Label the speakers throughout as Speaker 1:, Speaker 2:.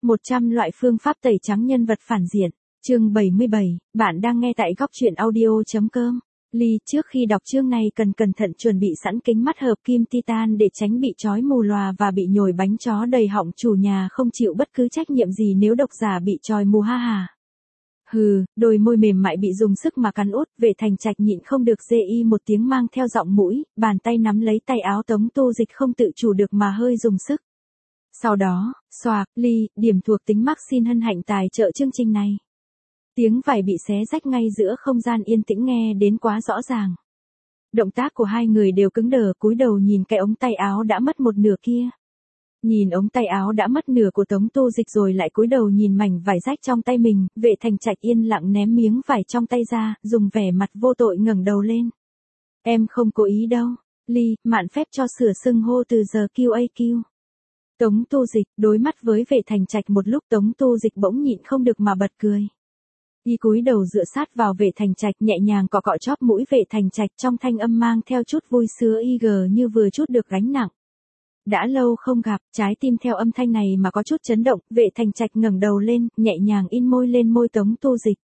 Speaker 1: 100 loại phương pháp tẩy trắng nhân vật phản diện. Chương 77, bạn đang nghe tại góc truyện audio.com. Ly, trước khi đọc chương này cần cẩn thận chuẩn bị sẵn kính mắt hợp kim titan để tránh bị chói mù lòa và bị nhồi bánh chó đầy họng, chủ nhà không chịu bất cứ trách nhiệm gì nếu độc giả bị chói mù ha hà. Hừ, đôi môi mềm mại bị dùng sức mà cắn út, Vệ Thành Trạch nhịn không được dê y một tiếng mang theo giọng mũi, bàn tay nắm lấy tay áo Tống Tu Dịch không tự chủ được mà hơi dùng sức. Sau đó, xoạc, Ly, điểm thuộc tính Max xin hân hạnh tài trợ chương trình này. Tiếng vải bị xé rách ngay giữa không gian yên tĩnh nghe đến quá rõ ràng. Động tác của hai người đều cứng đờ, cúi đầu nhìn cái ống tay áo đã mất một nửa kia. Nhìn ống tay áo đã mất nửa của Tống Tu Dịch rồi lại cúi đầu nhìn mảnh vải rách trong tay mình, Vệ Thành Trạch yên lặng ném miếng vải trong tay ra, dùng vẻ mặt vô tội ngẩng đầu lên. Em không cố ý đâu. Ly, mạn phép cho sửa xưng hô từ giờ QAQ. Tống Tu Dịch, đối mắt với Vệ Thành Trạch một lúc, Tống Tu Dịch bỗng nhịn không được mà bật cười. Y cúi đầu dựa sát vào Vệ Thành Trạch, nhẹ nhàng cọ cọ chóp mũi Vệ Thành Trạch, trong thanh âm mang theo chút vui sướng như vừa trút được gánh nặng. Đã lâu không gặp, trái tim theo âm thanh này mà có chút chấn động, Vệ Thành Trạch ngẩng đầu lên, nhẹ nhàng in môi lên môi Tống Tu Dịch.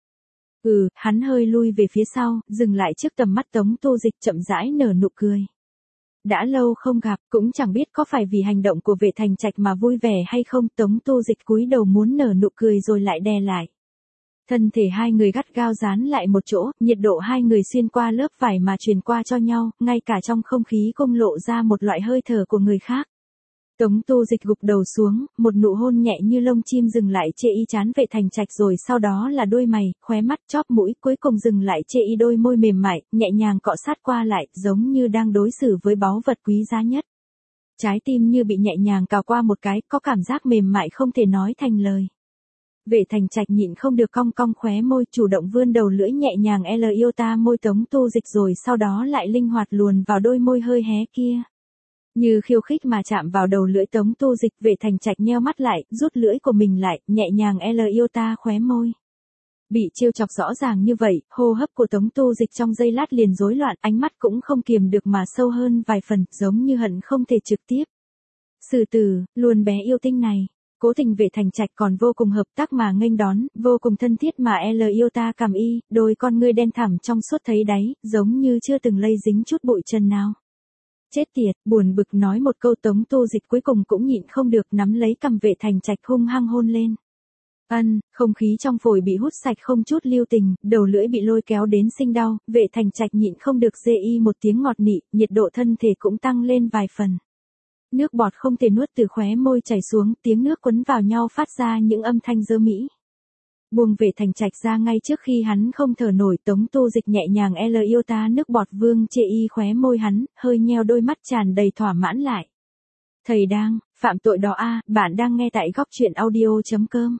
Speaker 1: Hắn hơi lui về phía sau, dừng lại trước tầm mắt Tống Tu Dịch, chậm rãi nở nụ cười. Đã lâu không gặp, cũng chẳng biết có phải vì hành động của Vệ Thành Trạch mà vui vẻ hay không, Tống Tu Dịch cúi đầu muốn nở nụ cười rồi lại đè lại. Thân thể hai người gắt gao dán lại một chỗ, nhiệt độ hai người xuyên qua lớp vải mà truyền qua cho nhau, ngay cả trong không khí cũng lộ ra một loại hơi thở của người khác. Tống Tu Dịch gục đầu xuống, một nụ hôn nhẹ như lông chim dừng lại trên y trán Vệ Thành Trạch, rồi sau đó là đôi mày, khóe mắt, chóp mũi, cuối cùng dừng lại trên y đôi môi mềm mại, nhẹ nhàng cọ sát qua lại, giống như đang đối xử với báu vật quý giá nhất. Trái tim như bị nhẹ nhàng cào qua một cái, có cảm giác mềm mại không thể nói thành lời. Vệ Thành Trạch nhịn không được cong cong khóe môi, chủ động vươn đầu lưỡi nhẹ nhàng iota môi Tống Tu Dịch, rồi sau đó lại linh hoạt luồn vào đôi môi hơi hé kia. Như khiêu khích mà chạm vào đầu lưỡi Tống Tu Dịch, Vệ Thành Trạch nheo mắt lại, rút lưỡi của mình lại, nhẹ nhàng iota khóe môi. Bị trêu chọc rõ ràng như vậy, hô hấp của Tống Tu Dịch trong giây lát liền rối loạn, ánh mắt cũng không kiềm được mà sâu hơn vài phần, giống như hận không thể trực tiếp. Sử tử, luôn bé yêu tinh này. Cố tình Vệ Thành Trạch còn vô cùng hợp tác mà nghênh đón, vô cùng thân thiết mà iota cảm y, đôi con ngươi đen thẳm trong suốt thấy đáy, giống như chưa từng lây dính chút bụi trần nào. Chết tiệt, buồn bực nói một câu, Tống Tu Dịch cuối cùng cũng nhịn không được nắm lấy cằm Vệ Thành Trạch hung hăng hôn lên. Không khí trong phổi bị hút sạch không chút lưu tình, đầu lưỡi bị lôi kéo đến sinh đau, Vệ Thành Trạch nhịn không được dê y một tiếng ngọt nị, nhiệt độ thân thể cũng tăng lên vài phần. Nước bọt không thể nuốt từ khóe môi chảy xuống, tiếng nước quấn vào nhau phát ra những âm thanh dơ mỹ. Buông Vệ Thành Trạch ra ngay trước khi hắn không thở nổi, Tống Tu Dịch nhẹ nhàng iota nước bọt vương chê y khóe môi hắn, hơi nheo đôi mắt tràn đầy thỏa mãn lại. Thầy đang phạm tội đó à, bạn đang nghe tại góc truyện audio.com.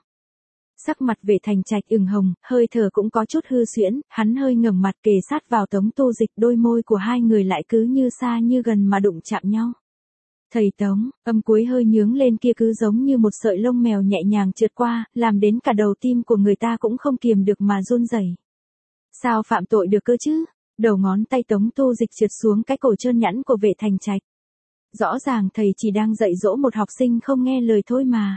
Speaker 1: Sắc mặt Vệ Thành Trạch ửng hồng, hơi thở cũng có chút hư suyễn, hắn hơi ngẩng mặt kề sát vào Tống Tu Dịch, đôi môi của hai người lại cứ như xa như gần mà đụng chạm nhau. Thầy Tống, âm cuối hơi nhướng lên kia cứ giống như một sợi lông mèo nhẹ nhàng trượt qua, làm đến cả đầu tim của người ta cũng không kiềm được mà run rẩy. Sao phạm tội được cơ chứ? Đầu ngón tay Tống Tu Dịch trượt xuống cái cổ trơn nhẵn của Vệ Thành Trạch. Rõ ràng thầy chỉ đang dạy dỗ một học sinh không nghe lời thôi mà.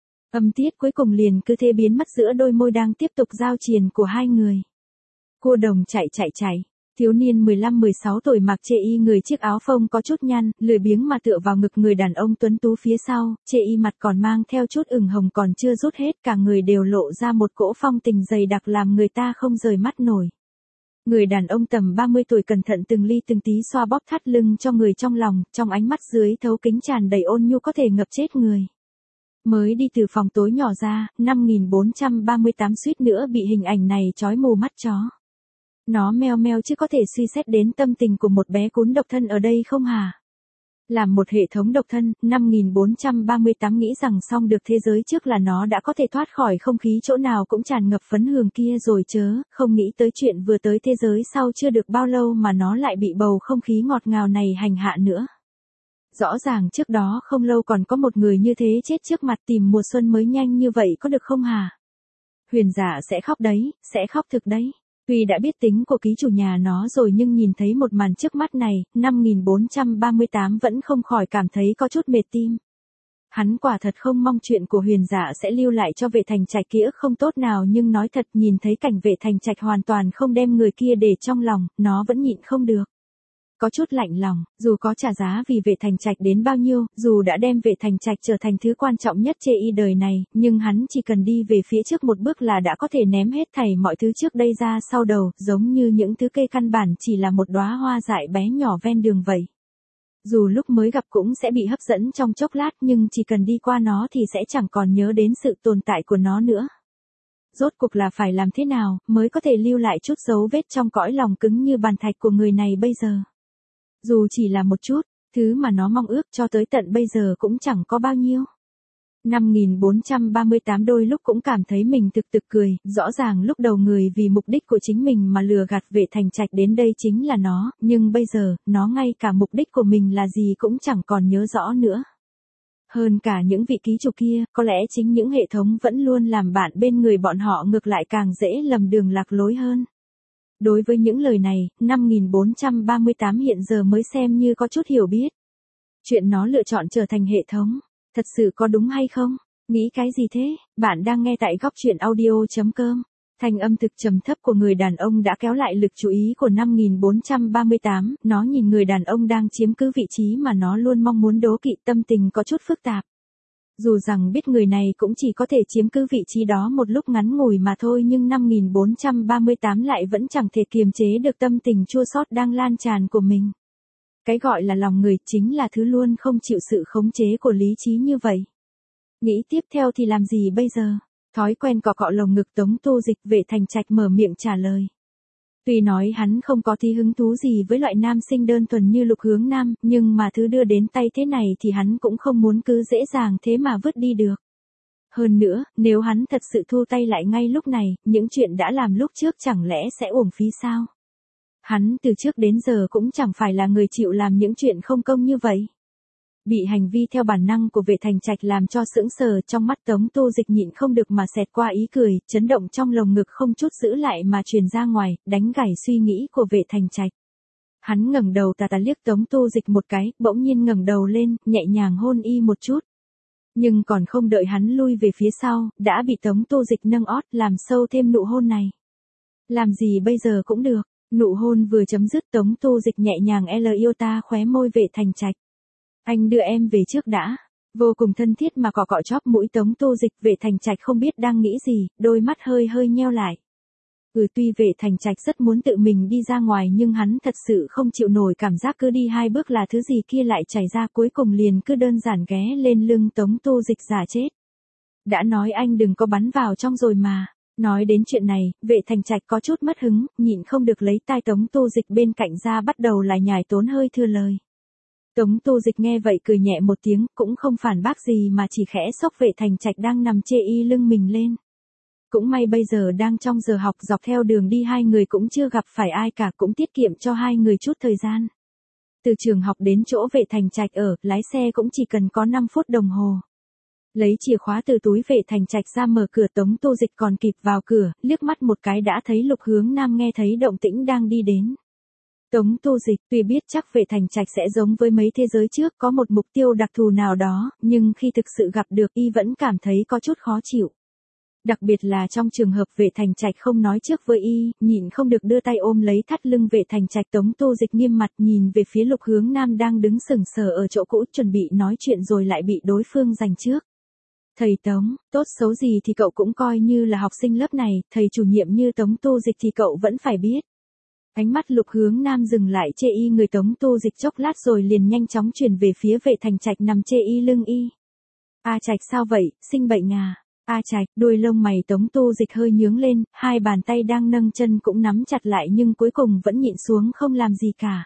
Speaker 1: Âm tiết cuối cùng liền cứ thế biến mất giữa đôi môi đang tiếp tục giao triền của hai người. Cua đồng chạy. Thiếu niên 15-16 tuổi mặc chê y người chiếc áo phông có chút nhăn, lười biếng mà tựa vào ngực người đàn ông tuấn tú phía sau, chê y mặt còn mang theo chút ửng hồng còn chưa rút hết, cả người đều lộ ra một cỗ phong tình dày đặc làm người ta không rời mắt nổi. Người đàn ông tầm 30 tuổi cẩn thận từng ly từng tí xoa bóp thắt lưng cho người trong lòng, trong ánh mắt dưới thấu kính tràn đầy ôn nhu có thể ngập chết người. Mới đi từ phòng tối nhỏ ra, 5438 suýt nữa bị hình ảnh này chói mù mắt chó. Nó meo meo chứ có thể suy xét đến tâm tình của một bé cún độc thân ở đây không hả? Làm một hệ thống độc thân, 5438 nghĩ rằng xong được thế giới trước là nó đã có thể thoát khỏi không khí chỗ nào cũng tràn ngập phấn hương kia rồi chớ, không nghĩ tới chuyện vừa tới thế giới sau chưa được bao lâu mà nó lại bị bầu không khí ngọt ngào này hành hạ nữa. Rõ ràng trước đó không lâu còn có một người như thế chết trước mặt, tìm mùa xuân mới nhanh như vậy có được không hả? Huyền giả sẽ khóc đấy, sẽ khóc thực đấy. Tuy đã biết tính của ký chủ nhà nó rồi nhưng nhìn thấy một màn trước mắt này, 5438 vẫn không khỏi cảm thấy có chút mệt tim. Hắn quả thật không mong chuyện của Huyền Dạ sẽ lưu lại cho Vệ Thành Trạch ký ức không tốt nào, nhưng nói thật nhìn thấy cảnh Vệ Thành Trạch hoàn toàn không đem người kia để trong lòng, nó vẫn nhịn không được. Có chút lạnh lòng, dù có trả giá vì Vệ Thành Trạch đến bao nhiêu, dù đã đem Vệ Thành Trạch trở thành thứ quan trọng nhất chê y đời này, nhưng hắn chỉ cần đi về phía trước một bước là đã có thể ném hết thảy mọi thứ trước đây ra sau đầu, giống như những thứ cây căn bản chỉ là một đóa hoa dại bé nhỏ ven đường vậy. Dù lúc mới gặp cũng sẽ bị hấp dẫn trong chốc lát, nhưng chỉ cần đi qua nó thì sẽ chẳng còn nhớ đến sự tồn tại của nó nữa. Rốt cuộc là phải làm thế nào mới có thể lưu lại chút dấu vết trong cõi lòng cứng như bàn thạch của người này bây giờ? Dù chỉ là một chút, thứ mà nó mong ước cho tới tận bây giờ cũng chẳng có bao nhiêu. 5438 đôi lúc cũng cảm thấy mình thực cười, rõ ràng lúc đầu người vì mục đích của chính mình mà lừa gạt Vệ Thành Trạch đến đây chính là nó, nhưng bây giờ, nó ngay cả mục đích của mình là gì cũng chẳng còn nhớ rõ nữa. Hơn cả những vị ký chủ kia, có lẽ chính những hệ thống vẫn luôn làm bạn bên người bọn họ ngược lại càng dễ lầm đường lạc lối hơn. Đối với những lời này, 5438 hiện giờ mới xem như có chút hiểu biết. Chuyện nó lựa chọn trở thành hệ thống, thật sự có đúng hay không? Nghĩ cái gì thế? Bạn đang nghe tại góc truyện audio.com. Thanh âm thực trầm thấp của người đàn ông đã kéo lại lực chú ý của 5438, nó nhìn người đàn ông đang chiếm cứ vị trí mà nó luôn mong muốn đố kỵ, tâm tình có chút phức tạp. Dù rằng biết người này cũng chỉ có thể chiếm cứ vị trí đó một lúc ngắn ngủi mà thôi, nhưng 5438 lại vẫn chẳng thể kiềm chế được tâm tình chua xót đang lan tràn của mình. Cái gọi là lòng người chính là thứ luôn không chịu sự khống chế của lý trí như vậy. Nghĩ tiếp theo thì làm gì bây giờ? Thói quen cọ cọ lồng ngực Tống Tu Dịch, Vệ Thành Trạch mở miệng trả lời. Tuy nói hắn không có tí hứng thú gì với loại nam sinh đơn thuần như Lục Hướng Nam, nhưng mà thứ đưa đến tay thế này thì hắn cũng không muốn cứ dễ dàng thế mà vứt đi được. Hơn nữa, nếu hắn thật sự thu tay lại ngay lúc này, những chuyện đã làm lúc trước chẳng lẽ sẽ uổng phí sao? Hắn từ trước đến giờ cũng chẳng phải là người chịu làm những chuyện không công như vậy. Bị hành vi theo bản năng của Vệ Thành Trạch làm cho sững sờ, trong mắt Tống Tu Dịch nhịn không được mà xẹt qua ý cười, chấn động trong lồng ngực không chút giữ lại mà truyền ra ngoài, đánh gãy suy nghĩ của Vệ Thành Trạch. Hắn ngẩng đầu tà liếc Tống Tu Dịch một cái, bỗng nhiên ngẩng đầu lên, nhẹ nhàng hôn y một chút. Nhưng còn không đợi hắn lui về phía sau, đã bị Tống Tu Dịch nâng ót làm sâu thêm nụ hôn này. Làm gì bây giờ cũng được. Nụ hôn vừa chấm dứt, Tống Tu Dịch nhẹ nhàng yêu ta khóe môi Vệ Thành Trạch. Anh đưa em về trước đã. Vô cùng thân thiết mà cọ cọ chóp mũi Tống Tu Dịch, Vệ Thành Trạch không biết đang nghĩ gì, đôi mắt hơi nheo lại. Tuy Vệ Thành Trạch rất muốn tự mình đi ra ngoài nhưng hắn thật sự không chịu nổi cảm giác cứ đi hai bước là thứ gì kia lại chảy ra, cuối cùng liền cứ đơn giản ghé lên lưng Tống Tu Dịch giả chết. Đã nói anh đừng có bắn vào trong rồi mà. Nói đến chuyện này, Vệ Thành Trạch có chút mất hứng, nhịn không được lấy tai Tống Tu Dịch bên cạnh ra bắt đầu lại nhải tốn hơi thưa lời. Tống Tu Dịch nghe vậy cười nhẹ một tiếng, cũng không phản bác gì mà chỉ khẽ xốc Vệ Thành Trạch đang nằm chê y lưng mình lên. Cũng may bây giờ đang trong giờ học, dọc theo đường đi hai người cũng chưa gặp phải ai cả, cũng tiết kiệm cho hai người chút thời gian. Từ trường học đến chỗ Vệ Thành Trạch ở, lái xe cũng chỉ cần có 5 phút đồng hồ. Lấy chìa khóa từ túi Vệ Thành Trạch ra mở cửa, Tống Tu Dịch còn kịp vào cửa, liếc mắt một cái đã thấy Lục Hướng Nam nghe thấy động tĩnh đang đi đến. Tống Tu Dịch tuy biết chắc Vệ Thành Trạch sẽ giống với mấy thế giới trước có một mục tiêu đặc thù nào đó, nhưng khi thực sự gặp được y vẫn cảm thấy có chút khó chịu. Đặc biệt là trong trường hợp Vệ Thành Trạch không nói trước với y, nhịn không được đưa tay ôm lấy thắt lưng Vệ Thành Trạch. Tống Tu Dịch nghiêm mặt nhìn về phía Lục Hướng Nam đang đứng sững sờ ở chỗ cũ chuẩn bị nói chuyện rồi lại bị đối phương giành trước. Thầy Tống, tốt xấu gì thì cậu cũng coi như là học sinh lớp này, thầy chủ nhiệm như Tống Tu Dịch thì cậu vẫn phải biết. Ánh mắt Lục Hướng Nam dừng lại chê y người Tống Tu Dịch chốc lát rồi liền nhanh chóng chuyển về phía Vệ Thành Trạch nằm chê y lưng y. A Trạch sao vậy, sinh bệnh à? A Trạch, đuôi lông mày Tống Tu Dịch hơi nhướng lên, hai bàn tay đang nâng chân cũng nắm chặt lại nhưng cuối cùng vẫn nhịn xuống không làm gì cả.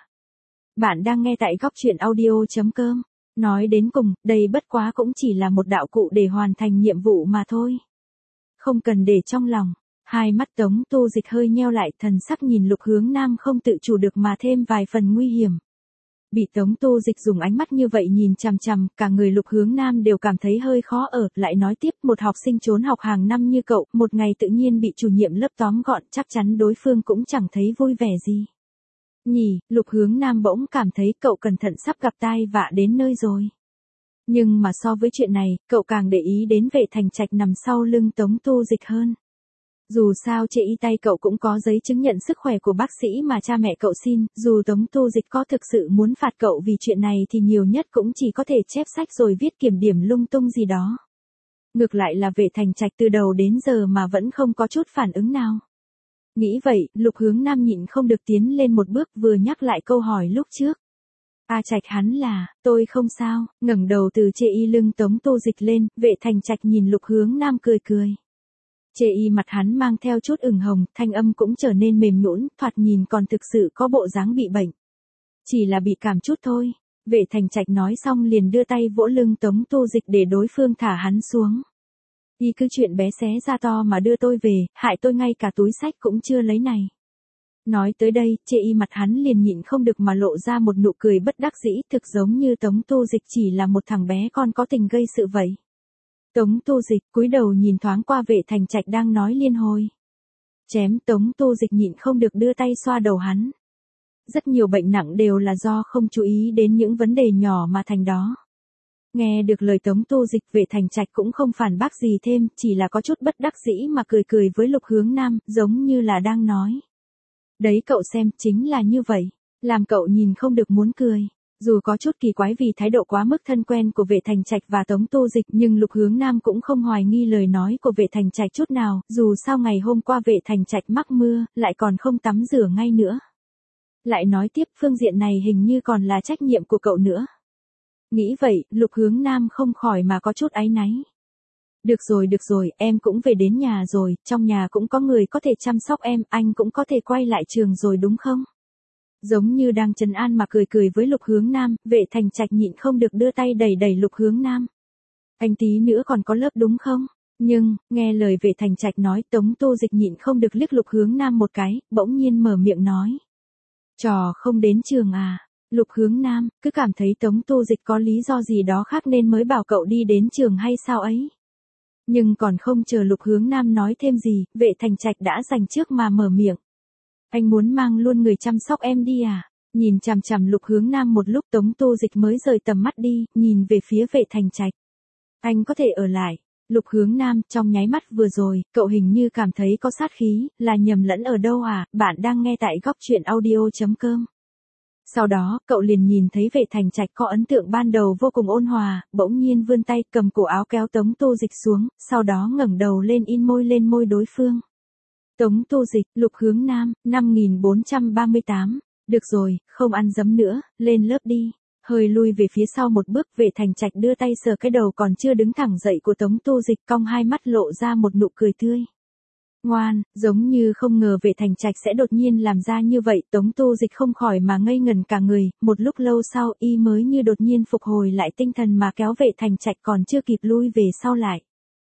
Speaker 1: Bạn đang nghe tại góc truyện audio.com. Nói đến cùng, đây bất quá cũng chỉ là một đạo cụ để hoàn thành nhiệm vụ mà thôi. Không cần để trong lòng. Hai mắt Tống Tu Dịch hơi nheo lại, thần sắc nhìn Lục Hướng Nam không tự chủ được mà thêm vài phần nguy hiểm. Bị Tống Tu Dịch dùng ánh mắt như vậy nhìn chằm chằm, cả người Lục Hướng Nam đều cảm thấy hơi khó ở, lại nói tiếp một học sinh trốn học hàng năm như cậu, một ngày tự nhiên bị chủ nhiệm lớp tóm gọn, chắc chắn đối phương cũng chẳng thấy vui vẻ gì. Nhỉ, Lục Hướng Nam bỗng cảm thấy cậu cẩn thận sắp gặp tai vạ đến nơi rồi. Nhưng mà so với chuyện này, cậu càng để ý đến Vệ Thành Trạch nằm sau lưng Tống Tu Dịch hơn. Dù sao trên y tay cậu cũng có giấy chứng nhận sức khỏe của bác sĩ mà cha mẹ cậu xin, dù Tống Tu Dịch có thực sự muốn phạt cậu vì chuyện này thì nhiều nhất cũng chỉ có thể chép sách rồi viết kiểm điểm lung tung gì đó. Ngược lại là Vệ Thành Trạch từ đầu đến giờ mà vẫn không có chút phản ứng nào. Nghĩ vậy, Lục Hướng Nam nhịn không được tiến lên một bước vừa nhắc lại câu hỏi lúc trước. A Trạch hắn là, tôi không sao, ngẩng đầu từ chê y lưng Tống Tu Dịch lên, Vệ Thành Trạch nhìn Lục Hướng Nam cười cười. Chê y mặt hắn mang theo chút ửng hồng, thanh âm cũng trở nên mềm nhũn, thoạt nhìn còn thực sự có bộ dáng bị bệnh. Chỉ là bị cảm chút thôi. Vệ Thành Trạch nói xong liền đưa tay vỗ lưng Tống Tu Dịch để đối phương thả hắn xuống. Y cứ chuyện bé xé ra to mà đưa tôi về, hại tôi ngay cả túi sách cũng chưa lấy này. Nói tới đây, chê y mặt hắn liền nhịn không được mà lộ ra một nụ cười bất đắc dĩ, thực giống như Tống Tu Dịch chỉ là một thằng bé con có tình gây sự vậy. Tống Tu Dịch cúi đầu nhìn thoáng qua Vệ Thành Trạch đang nói liên hồi. Chém, Tống Tu Dịch nhịn không được đưa tay xoa đầu hắn. Rất nhiều bệnh nặng đều là do không chú ý đến những vấn đề nhỏ mà thành đó. Nghe được lời Tống Tu Dịch, Vệ Thành Trạch cũng không phản bác gì thêm, chỉ là có chút bất đắc dĩ mà cười cười với Lục Hướng Nam, giống như là đang nói. Đấy cậu xem, chính là như vậy, làm cậu nhìn không được muốn cười. Dù có chút kỳ quái vì thái độ quá mức thân quen của Vệ Thành Trạch và Tống Tu Dịch, nhưng Lục Hướng Nam cũng không hoài nghi lời nói của Vệ Thành Trạch chút nào, dù sao ngày hôm qua Vệ Thành Trạch mắc mưa, lại còn không tắm rửa ngay nữa. Lại nói tiếp, phương diện này hình như còn là trách nhiệm của cậu nữa. Nghĩ vậy, Lục Hướng Nam không khỏi mà có chút áy náy. Được rồi, em cũng về đến nhà rồi, trong nhà cũng có người có thể chăm sóc em, anh cũng có thể quay lại trường rồi đúng không? Giống như đang trấn an mà cười cười với Lục Hướng Nam, Vệ Thành Trạch nhịn không được đưa tay đẩy đẩy Lục Hướng Nam. Anh tí nữa còn có lớp đúng không? Nhưng, nghe lời Vệ Thành Trạch nói, Tống Tu Dịch nhịn không được liếc Lục Hướng Nam một cái, bỗng nhiên mở miệng nói. Trò không đến trường à? Lục Hướng Nam, cứ cảm thấy Tống Tu Dịch có lý do gì đó khác nên mới bảo cậu đi đến trường hay sao ấy. Nhưng còn không chờ Lục Hướng Nam nói thêm gì, Vệ Thành Trạch đã giành trước mà mở miệng. Anh muốn mang luôn người chăm sóc em đi à? Nhìn chằm chằm Lục Hướng Nam một lúc Tống Tu Dịch mới rời tầm mắt đi, nhìn về phía Vệ Thành Trạch. Anh có thể ở lại. Lục Hướng Nam, trong nháy mắt vừa rồi, cậu hình như cảm thấy có sát khí, là nhầm lẫn ở đâu à? Bạn đang nghe tại góc truyện audio.com. Sau đó, cậu liền nhìn thấy Vệ Thành Trạch có ấn tượng ban đầu vô cùng ôn hòa, bỗng nhiên vươn tay cầm cổ áo kéo Tống Tu Dịch xuống, sau đó ngẩng đầu lên in môi lên môi đối phương. Tống Tu Dịch, Lục Hướng Nam, 5438. Được rồi, không ăn dấm nữa, lên lớp đi. Hơi lui về phía sau một bước, Vệ Thành Trạch đưa tay sờ cái đầu còn chưa đứng thẳng dậy của Tống Tu Dịch, cong hai mắt lộ ra một nụ cười tươi. Ngoan, giống như không ngờ Vệ Thành Trạch sẽ đột nhiên làm ra như vậy, Tống Tu Dịch không khỏi mà ngây ngẩn cả người, một lúc lâu sau y mới như đột nhiên phục hồi lại tinh thần mà kéo Vệ Thành Trạch còn chưa kịp lui về sau lại.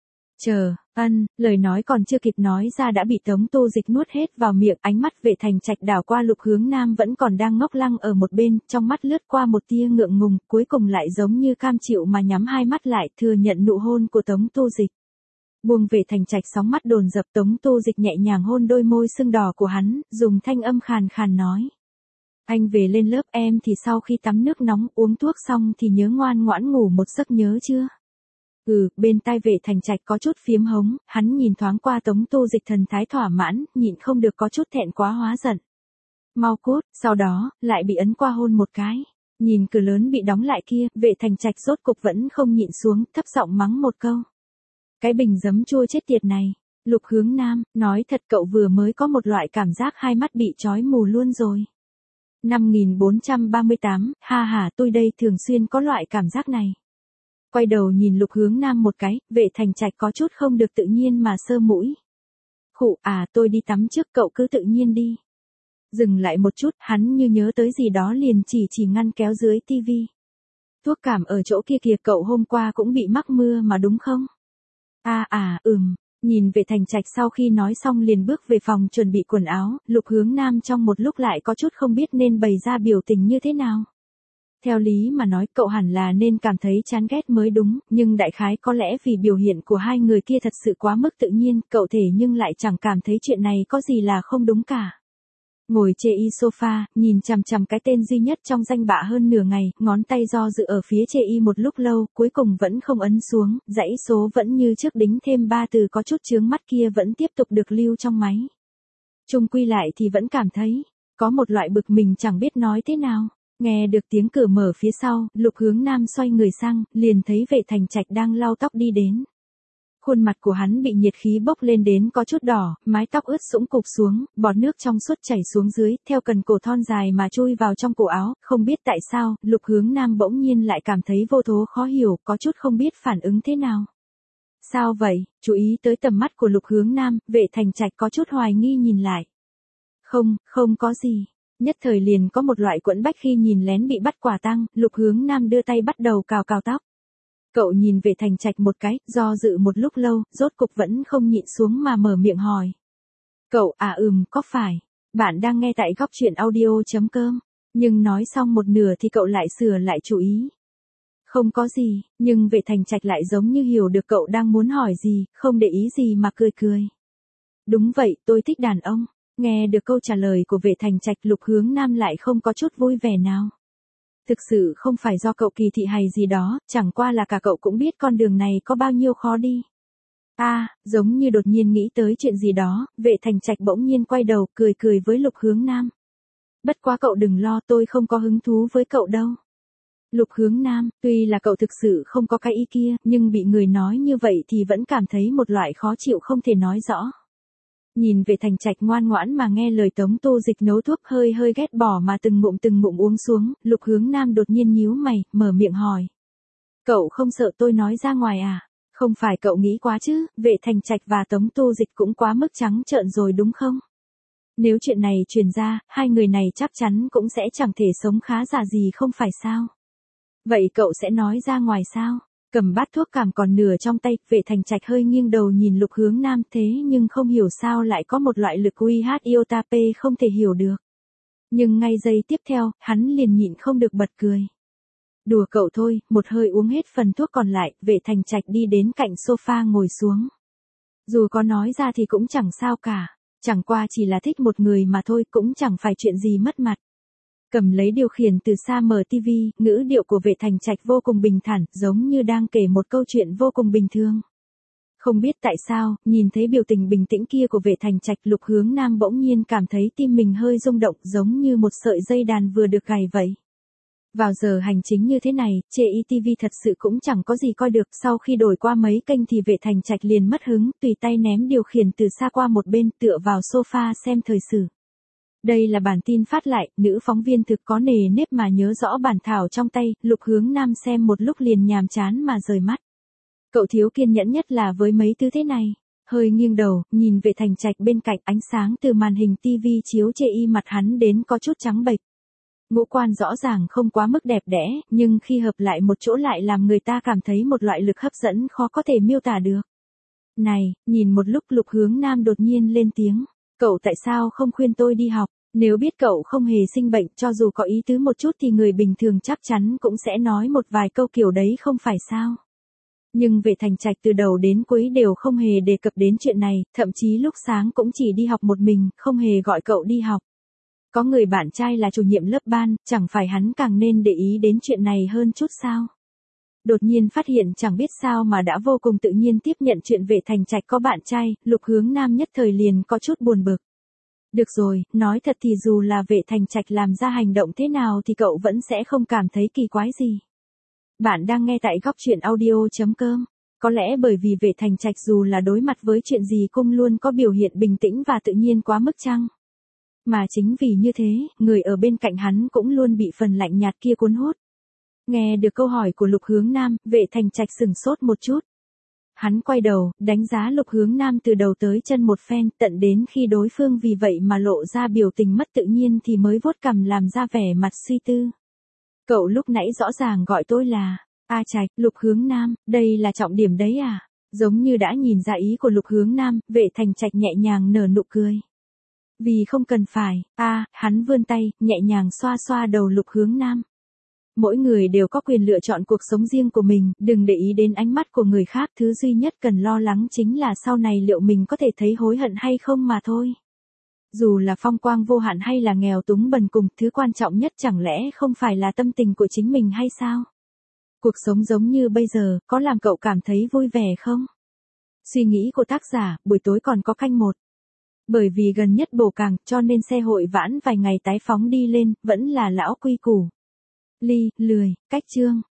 Speaker 1: Lời nói còn chưa kịp nói ra đã bị Tống Tu Dịch nuốt hết vào miệng, ánh mắt Vệ Thành Trạch đảo qua Lục Hướng Nam vẫn còn đang ngốc lăng ở một bên, trong mắt lướt qua một tia ngượng ngùng, cuối cùng lại giống như cam chịu mà nhắm hai mắt lại, thừa nhận nụ hôn của Tống Tu Dịch. Buông Vệ Thành Trạch sóng mắt dồn dập, Tống Tu Dịch nhẹ nhàng hôn đôi môi sưng đỏ của hắn, dùng thanh âm khàn khàn nói. Anh về lên lớp, em thì sau khi tắm nước nóng uống thuốc xong thì nhớ ngoan ngoãn ngủ một giấc nhớ chưa? Bên tai Vệ Thành Trạch có chút phiếm hống, hắn nhìn thoáng qua Tống Tu Dịch thần thái thỏa mãn, nhịn không được có chút thẹn quá hóa giận. Mau cút, sau đó, lại bị ấn qua hôn một cái. Nhìn cửa lớn bị đóng lại kia, Vệ Thành Trạch rốt cục vẫn không nhịn xuống, thấp giọng mắng một câu. Cái bình giấm chua chết tiệt này. Lục Hướng Nam, nói thật cậu vừa mới có một loại cảm giác hai mắt bị chói mù luôn rồi. 5438, ha tôi đây thường xuyên có loại cảm giác này. Quay đầu nhìn Lục Hướng Nam một cái, Vệ Thành Trạch có chút không được tự nhiên mà sơ mũi. Khụ, tôi đi tắm trước, cậu cứ tự nhiên đi. Dừng lại một chút, hắn như nhớ tới gì đó liền chỉ ngăn kéo dưới tivi. Thuốc cảm ở chỗ kia kìa, cậu hôm qua cũng bị mắc mưa mà đúng không? Nhìn Vệ Thành Trạch sau khi nói xong liền bước về phòng chuẩn bị quần áo, Lục Hướng Nam trong một lúc lại có chút không biết nên bày ra biểu tình như thế nào. Theo lý mà nói cậu hẳn là nên cảm thấy chán ghét mới đúng, nhưng đại khái có lẽ vì biểu hiện của hai người kia thật sự quá mức tự nhiên, cậu thể nhưng lại chẳng cảm thấy chuyện này có gì là không đúng cả. ngồi chê y sofa, nhìn chằm chằm cái tên duy nhất trong danh bạ hơn nửa ngày, ngón tay do dự ở phía chê y một lúc lâu, cuối cùng vẫn không ấn xuống, dãy số vẫn như trước đính thêm 3 từ có chút chướng mắt kia vẫn tiếp tục được lưu trong máy. Chung quy lại thì vẫn cảm thấy, có một loại bực mình chẳng biết nói thế nào. Nghe được tiếng cửa mở phía sau, Lục Hướng Nam xoay người sang, liền thấy Vệ Thành Trạch đang lau tóc đi đến. Khuôn mặt của hắn bị nhiệt khí bốc lên đến có chút đỏ, mái tóc ướt sũng cụp xuống, bọt nước trong suốt chảy xuống dưới, theo cần cổ thon dài mà chui vào trong cổ áo, không biết tại sao, Lục Hướng Nam bỗng nhiên lại cảm thấy vô thố khó hiểu, có chút không biết phản ứng thế nào. Sao vậy? Chú ý tới tầm mắt của Lục Hướng Nam, Vệ Thành Trạch có chút hoài nghi nhìn lại. Không có gì. Nhất thời liền có một loại quẫn bách khi nhìn lén bị bắt quả tang, Lục Hướng Nam đưa tay bắt đầu cào cào tóc. Cậu nhìn Vệ Thành Trạch một cái, do dự một lúc lâu, rốt cục vẫn không nhịn xuống mà mở miệng hỏi. Cậu, có phải. Bạn đang nghe tại góc truyện audio.com. Nhưng nói xong một nửa thì cậu lại sửa lại chú ý. Không có gì, nhưng Vệ Thành Trạch lại giống như hiểu được cậu đang muốn hỏi gì, không để ý gì mà cười cười. Đúng vậy, tôi thích đàn ông. Nghe được câu trả lời của Vệ Thành Trạch, Lục Hướng Nam lại không có chút vui vẻ nào. Thực sự không phải do cậu kỳ thị hay gì đó, chẳng qua là cả cậu cũng biết con đường này có bao nhiêu khó đi. Giống như đột nhiên nghĩ tới chuyện gì đó, Vệ Thành Trạch bỗng nhiên quay đầu, cười với Lục Hướng Nam. Bất quá cậu đừng lo, tôi không có hứng thú với cậu đâu. Lục Hướng Nam, tuy là cậu thực sự không có cái ý kia, nhưng bị người nói như vậy thì vẫn cảm thấy một loại khó chịu không thể nói rõ. Nhìn Vệ Thành Trạch ngoan ngoãn mà nghe lời Tống Tô Dịch nấu thuốc hơi ghét bỏ mà từng ngụm uống xuống, Lục Hướng Nam đột nhiên nhíu mày, mở miệng hỏi. Cậu không sợ tôi nói ra ngoài à? Không phải cậu nghĩ quá chứ, Vệ Thành Trạch và Tống Tô Dịch cũng quá mức trắng trợn rồi đúng không? Nếu chuyện này truyền ra, hai người này chắc chắn cũng sẽ chẳng thể sống khá giả gì không phải sao? Vậy cậu sẽ nói ra ngoài sao? Cầm bát thuốc cảm còn nửa trong tay, Vệ Thành Trạch hơi nghiêng đầu nhìn Lục Hướng Nam thế nhưng không hiểu sao lại có một loại lực uy hát iota p không thể hiểu được. Nhưng ngay giây tiếp theo, hắn liền nhịn không được bật cười. Đùa cậu thôi, một hơi uống hết phần thuốc còn lại, Vệ Thành Trạch đi đến cạnh sofa ngồi xuống. Dù có nói ra thì cũng chẳng sao cả, chẳng qua chỉ là thích một người mà thôi, cũng chẳng phải chuyện gì mất mặt. Cầm lấy điều khiển từ xa mở tivi, ngữ điệu của Vệ Thành Trạch vô cùng bình thản, giống như đang kể một câu chuyện vô cùng bình thường. Không biết tại sao, nhìn thấy biểu tình bình tĩnh kia của Vệ Thành Trạch, Lục Hướng Nam bỗng nhiên cảm thấy tim mình hơi rung động giống như một sợi dây đàn vừa được gảy vậy. Vào giờ hành chính như thế này, chê ETV thật sự cũng chẳng có gì coi được, sau khi đổi qua mấy kênh thì Vệ Thành Trạch liền mất hứng, tùy tay ném điều khiển từ xa qua một bên, tựa vào sofa xem thời sự. Đây là bản tin phát lại, nữ phóng viên thực có nề nếp mà nhớ rõ bản thảo trong tay, Lục Hướng Nam xem một lúc liền nhàm chán mà rời mắt. Cậu thiếu kiên nhẫn nhất là với mấy thứ thế này. Hơi nghiêng đầu, nhìn Vệ Thành Trạch bên cạnh, ánh sáng từ màn hình tivi chiếu chê y mặt hắn đến có chút trắng bệch. Ngũ quan rõ ràng không quá mức đẹp đẽ, nhưng khi hợp lại một chỗ lại làm người ta cảm thấy một loại lực hấp dẫn khó có thể miêu tả được. Này, nhìn một lúc Lục Hướng Nam đột nhiên lên tiếng. Cậu tại sao không khuyên tôi đi học? Nếu biết cậu không hề sinh bệnh, cho dù có ý tứ một chút thì người bình thường chắc chắn cũng sẽ nói một vài câu kiểu đấy không phải sao? Nhưng Vệ Thành Trạch từ đầu đến cuối đều không hề đề cập đến chuyện này, thậm chí lúc sáng cũng chỉ đi học một mình, không hề gọi cậu đi học. Có người bạn trai là chủ nhiệm lớp ban, chẳng phải hắn càng nên để ý đến chuyện này hơn chút sao? Đột nhiên phát hiện chẳng biết sao mà đã vô cùng tự nhiên tiếp nhận chuyện Vệ Thành Trạch có bạn trai, Lục Hướng Nam nhất thời liền có chút buồn bực. Được rồi, nói thật thì dù là Vệ Thành Trạch làm ra hành động thế nào thì cậu vẫn sẽ không cảm thấy kỳ quái gì. Bạn đang nghe tại góc truyện audio.com. Có lẽ bởi vì Vệ Thành Trạch dù là đối mặt với chuyện gì cũng luôn có biểu hiện bình tĩnh và tự nhiên quá mức chăng? Mà chính vì như thế, người ở bên cạnh hắn cũng luôn bị phần lạnh nhạt kia cuốn hút. Nghe được câu hỏi của Lục Hướng Nam, Vệ Thành Trạch sửng sốt một chút. Hắn quay đầu, đánh giá Lục Hướng Nam từ đầu tới chân một phen, tận đến khi đối phương vì vậy mà lộ ra biểu tình mất tự nhiên thì mới vuốt cằm làm ra vẻ mặt suy tư. Cậu lúc nãy rõ ràng gọi tôi là, Trạch, Lục Hướng Nam, đây là trọng điểm đấy à? Giống như đã nhìn ra ý của Lục Hướng Nam, Vệ Thành Trạch nhẹ nhàng nở nụ cười. Vì không cần phải, hắn vươn tay, nhẹ nhàng xoa xoa đầu Lục Hướng Nam. Mỗi người đều có quyền lựa chọn cuộc sống riêng của mình, đừng để ý đến ánh mắt của người khác, thứ duy nhất cần lo lắng chính là sau này liệu mình có thể thấy hối hận hay không mà thôi. Dù là phong quang vô hạn hay là nghèo túng bần cùng, thứ quan trọng nhất chẳng lẽ không phải là tâm tình của chính mình hay sao? Cuộc sống giống như bây giờ, có làm cậu cảm thấy vui vẻ không? Suy nghĩ của tác giả, buổi tối còn có canh một. Bởi vì gần nhất bổ càng, cho nên xe hội vãn vài ngày tái phóng đi lên, vẫn là lão quy củ. Ly, lười, cách chương.